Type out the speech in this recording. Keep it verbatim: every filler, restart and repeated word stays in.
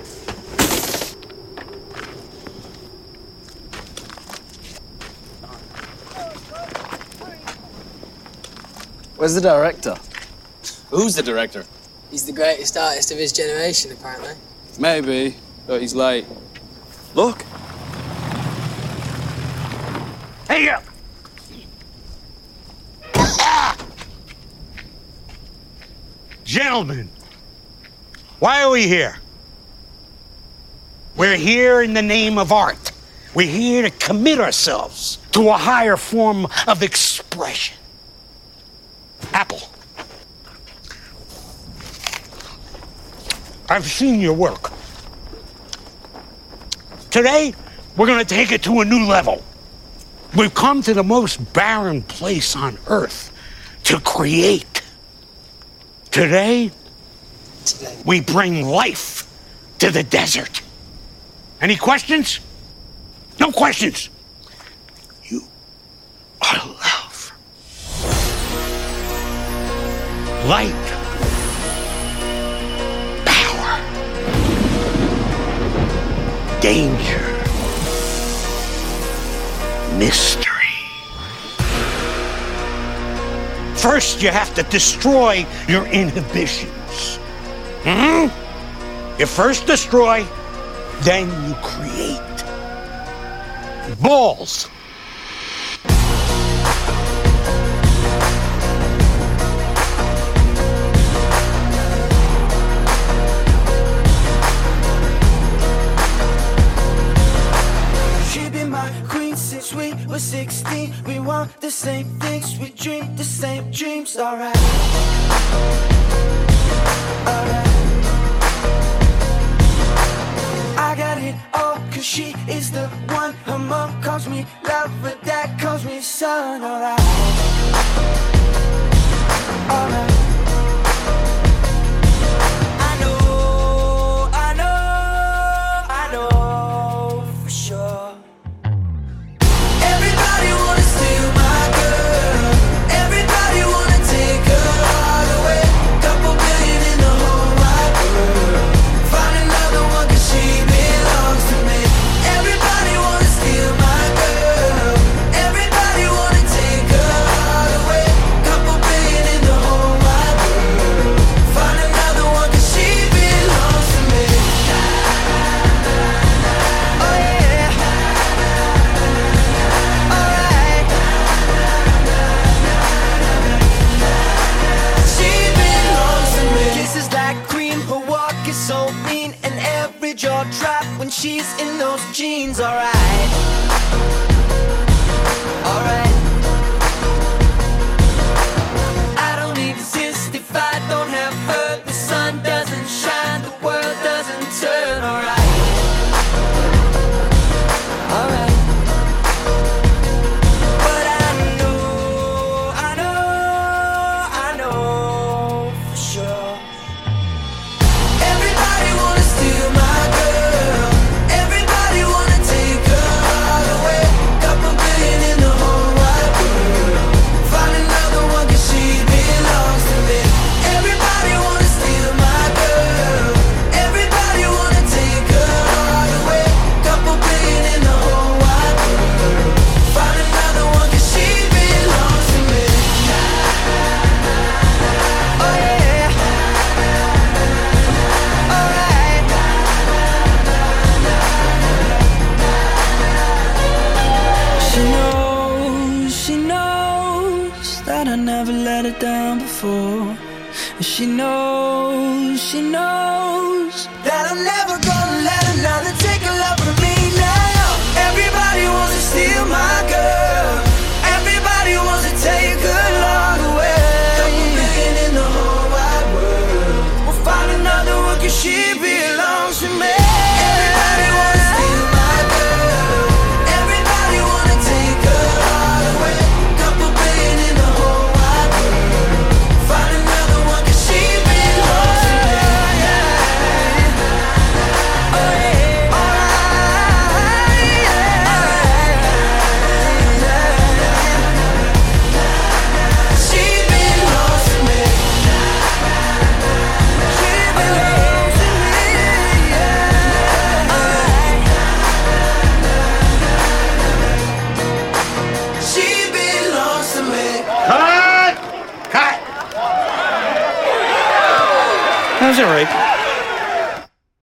Where's the director? Who's the director? He's the greatest artist of his generation, apparently. Maybe, but he's late. Look. Hey, you! Gentlemen, why are we here? We're here in the name of art. We're here to commit ourselves to a higher form of expression. Apple, I've seen your work. Today, we're going to take it to a new level. We've come to the most barren place on Earth to create. Today, Today. we bring life to the desert. Any questions? No questions. You are love. Light. Power. Danger. Mystery. First, you have to destroy your inhibitions. Hmm? You first destroy, then you create. Balls. She be my queen since we were sixteen. We want the same things, we dream the same dreams. Alright. Alright. I got it all, cause she is the one. Her mom calls me love, but dad calls me son. Alright. Alright. I know, I know, I know for sure. Everybody wanna steal my girl. Everybody wanna take her heart away. Couple billion in the whole wide world. Find another one cause she belongs to me. Everybody wanna steal my girl. Everybody wanna take her heart away. Couple billion in the whole wide world. Find another one cause she belongs to me. Oh yeah. Alright. She belongs to me. Kisses like cream, her walk is so mean, and every jaw drop when she's in those jeans. Alright. Alright. I don't exist if I don't have her. The sun doesn't shine, the world doesn't turn. Alright. Alright. But I know, I know, I know for sure. Everybody wanna steal my girl. Everybody wanna take her heart away. Couple billion in the whole wide world. Find another one cause she belongs to me. Everybody wanna steal my girl. Everybody wanna take her heart away. Couple billion in the whole wide world. Find another one cause she belongs to me. Oh yeah. Alright. She knows, she knows that I never let her down before. And she knows, she knows that I'm never gonna let another take a love from me now. Everybody wants to steal my girl. Everybody wants to take her love away. Couple billion in the whole wide world. We'll find another one cause she belongs to me. Everybody wants to steal my girl. Everybody wanna take her heart away. Couple billion in the whole wide world. Find another one cause she belongs to me. Oh yeah. Alright. That was all right.